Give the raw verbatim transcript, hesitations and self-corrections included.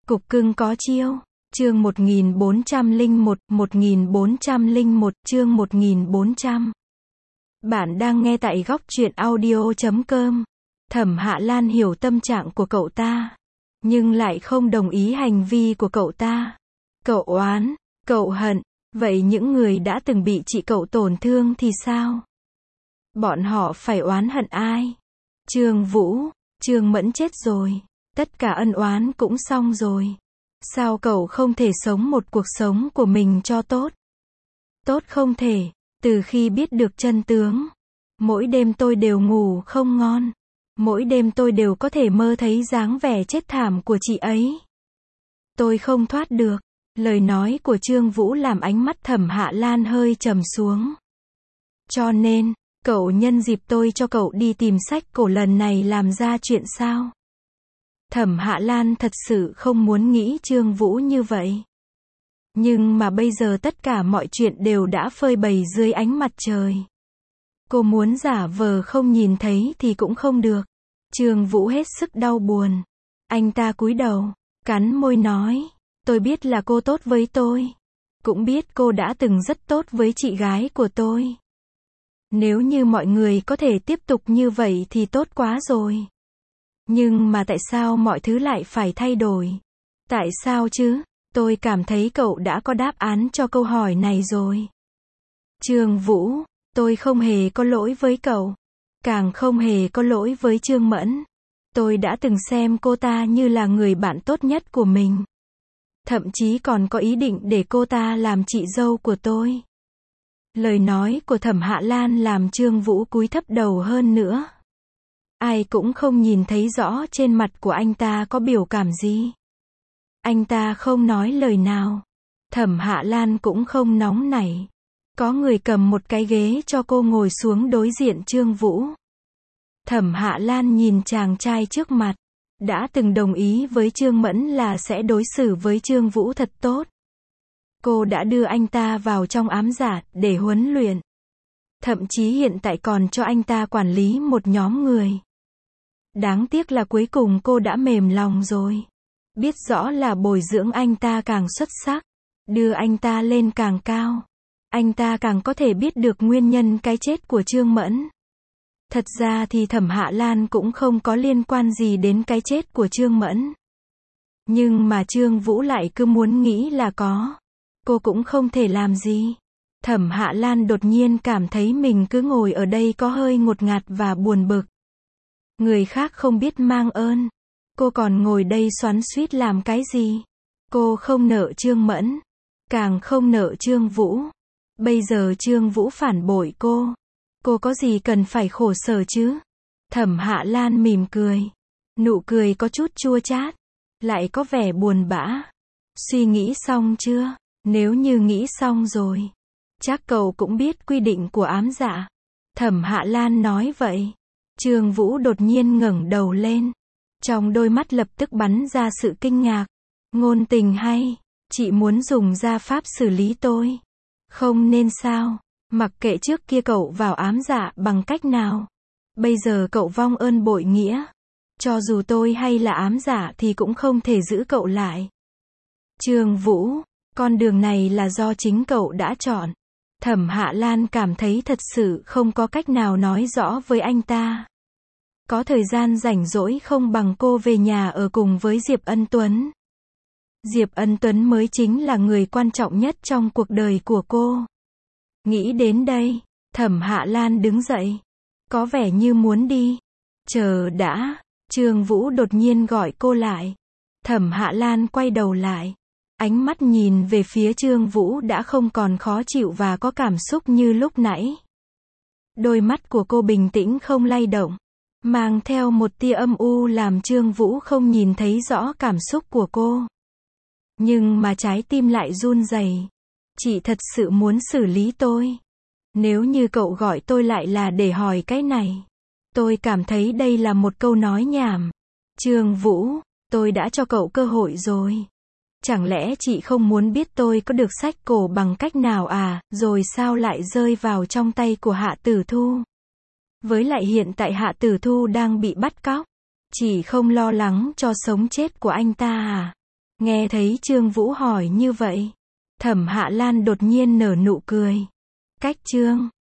Cục cưng có chiêu. Chương một nghìn bốn trăm lẻ một, một nghìn bốn trăm lẻ một, chương một nghìn bốn trăm. Bạn đang nghe tại góc truyện audio chấm com. Thẩm Hạ Lan hiểu tâm trạng của cậu ta, nhưng lại không đồng ý hành vi của cậu ta. Cậu oán, cậu hận, vậy những người đã từng bị chị cậu tổn thương thì sao? Bọn họ phải oán hận ai? Trương Vũ, Trương Mẫn chết rồi, tất cả ân oán cũng xong rồi. Sao cậu không thể sống một cuộc sống của mình cho tốt? Tốt không thể, từ khi biết được chân tướng, mỗi đêm tôi đều ngủ không ngon. Mỗi đêm tôi đều có thể mơ thấy dáng vẻ chết thảm của chị ấy. Tôi không thoát được. Lời nói của Trương Vũ làm ánh mắt Thẩm Hạ Lan hơi trầm xuống. Cho nên, cậu nhân dịp tôi cho cậu đi tìm sách cổ lần này làm ra chuyện sao? Thẩm Hạ Lan thật sự không muốn nghĩ Trương Vũ như vậy. Nhưng mà bây giờ tất cả mọi chuyện đều đã phơi bày dưới ánh mặt trời. Cô muốn giả vờ không nhìn thấy thì cũng không được. Trương Vũ hết sức đau buồn. Anh ta cúi đầu, cắn môi nói, tôi biết là cô tốt với tôi. Cũng biết cô đã từng rất tốt với chị gái của tôi. Nếu như mọi người có thể tiếp tục như vậy thì tốt quá rồi. Nhưng mà tại sao mọi thứ lại phải thay đổi? Tại sao chứ? Tôi cảm thấy cậu đã có đáp án cho câu hỏi này rồi. Trương Vũ, tôi không hề có lỗi với cậu. Càng không hề có lỗi với Trương Mẫn. Tôi đã từng xem cô ta như là người bạn tốt nhất của mình. Thậm chí còn có ý định để cô ta làm chị dâu của tôi. Lời nói của Thẩm Hạ Lan làm Trương Vũ cúi thấp đầu hơn nữa. Ai cũng không nhìn thấy rõ trên mặt của anh ta có biểu cảm gì. Anh ta không nói lời nào. Thẩm Hạ Lan cũng không nóng nảy. Có người cầm một cái ghế cho cô ngồi xuống đối diện Trương Vũ. Thẩm Hạ Lan nhìn chàng trai trước mặt. Đã từng đồng ý với Trương Mẫn là sẽ đối xử với Trương Vũ thật tốt. Cô đã đưa anh ta vào trong ám giả để huấn luyện. Thậm chí hiện tại còn cho anh ta quản lý một nhóm người. Đáng tiếc là cuối cùng cô đã mềm lòng rồi. Biết rõ là bồi dưỡng anh ta càng xuất sắc, đưa anh ta lên càng cao, anh ta càng có thể biết được nguyên nhân cái chết của Trương Mẫn. Thật ra thì Thẩm Hạ Lan cũng không có liên quan gì đến cái chết của Trương Mẫn. Nhưng mà Trương Vũ lại cứ muốn nghĩ là có. Cô cũng không thể làm gì. Thẩm Hạ Lan đột nhiên cảm thấy mình cứ ngồi ở đây có hơi ngột ngạt và buồn bực. Người khác không biết mang ơn. Cô còn ngồi đây xoắn xuýt làm cái gì? Cô không nợ Trương Mẫn. Càng không nợ Trương Vũ. Bây giờ Trương Vũ phản bội cô. Cô có gì cần phải khổ sở chứ? Thẩm Hạ Lan mỉm cười. Nụ cười có chút chua chát. Lại có vẻ buồn bã. Suy nghĩ xong chưa? Nếu như nghĩ xong rồi. Chắc cậu cũng biết quy định của ám dạ. Thẩm Hạ Lan nói vậy. Trương Vũ đột nhiên ngẩng đầu lên. Trong đôi mắt lập tức bắn ra sự kinh ngạc. Ngôn tình hay, chị muốn dùng gia pháp xử lý tôi. Không nên sao? Mặc kệ trước kia cậu vào ám dạ bằng cách nào. Bây giờ cậu vong ơn bội nghĩa. Cho dù tôi hay là ám dạ thì cũng không thể giữ cậu lại. Trương Vũ, con đường này là do chính cậu đã chọn. Thẩm Hạ Lan cảm thấy thật sự không có cách nào nói rõ với anh ta. Có thời gian rảnh rỗi không bằng cô về nhà ở cùng với Diệp Ân Tuấn. Diệp Ân Tuấn mới chính là người quan trọng nhất trong cuộc đời của cô. Nghĩ đến đây, Thẩm Hạ Lan đứng dậy. Có vẻ như muốn đi. Chờ đã, Trương Vũ đột nhiên gọi cô lại. Thẩm Hạ Lan quay đầu lại. Ánh mắt nhìn về phía Trương Vũ đã không còn khó chịu và có cảm xúc như lúc nãy. Đôi mắt của cô bình tĩnh không lay động. Mang theo một tia âm u làm Trương Vũ không nhìn thấy rõ cảm xúc của cô. Nhưng mà trái tim lại run rẩy. Chị thật sự muốn xử lý tôi. Nếu như cậu gọi tôi lại là để hỏi cái này. Tôi cảm thấy đây là một câu nói nhảm. Trương Vũ, tôi đã cho cậu cơ hội rồi. Chẳng lẽ chị không muốn biết tôi có được sách cổ bằng cách nào à, rồi sao lại rơi vào trong tay của Hạ Tử Thu? Với lại hiện tại Hạ Tử Thu đang bị bắt cóc. Chị không lo lắng cho sống chết của anh ta à? Nghe thấy Trương Vũ hỏi như vậy, Thẩm Hạ Lan đột nhiên nở nụ cười. Cách Trương